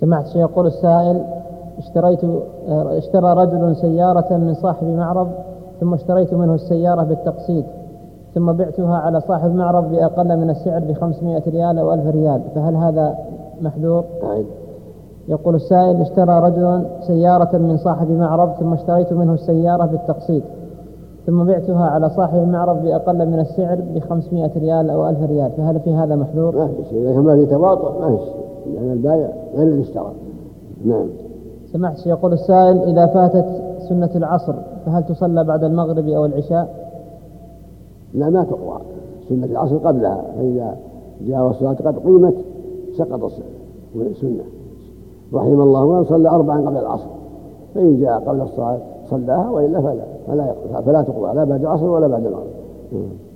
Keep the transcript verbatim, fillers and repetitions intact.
سمعت شيء يقول السائل: اشتريت اشترى رجل سيارة من صاحب معرض، ثم اشتريت منه السيارة بالتقسيط، ثم بعتها على صاحب المعرض بأقل من السعر بخمسمائة ريال أو ألف ريال، فهل هذا محذور؟ طيب. يقول السائل: اشترى رجل سيارة من صاحب معرض، ثم اشتريت منه السيارة بالتقسيط، ثم بعتها على صاحب المعرض بأقل من السعر بخمسمائة ريال أو ألف ريال، فهل في هذا محذور؟ ما في شيء، لكن ما في تواطؤ ما في شيء، لأن البائع غير اللي اشترى. نعم. سمعت يقول السائل: إذا فاتت سنة العصر فهل تصلى بعد المغرب أو العشاء؟ لا، ما تقضى، سنة العصر قبلها، فإذا جاء والصلاة قد قيمت سقط السنة. رحم الله من صلى أربعا قبل العصر، فإن جاء قبل الصلاة صلاها، وإلا فلا فلا, فلا تقضى لا بعد العصر ولا بعد المغرب.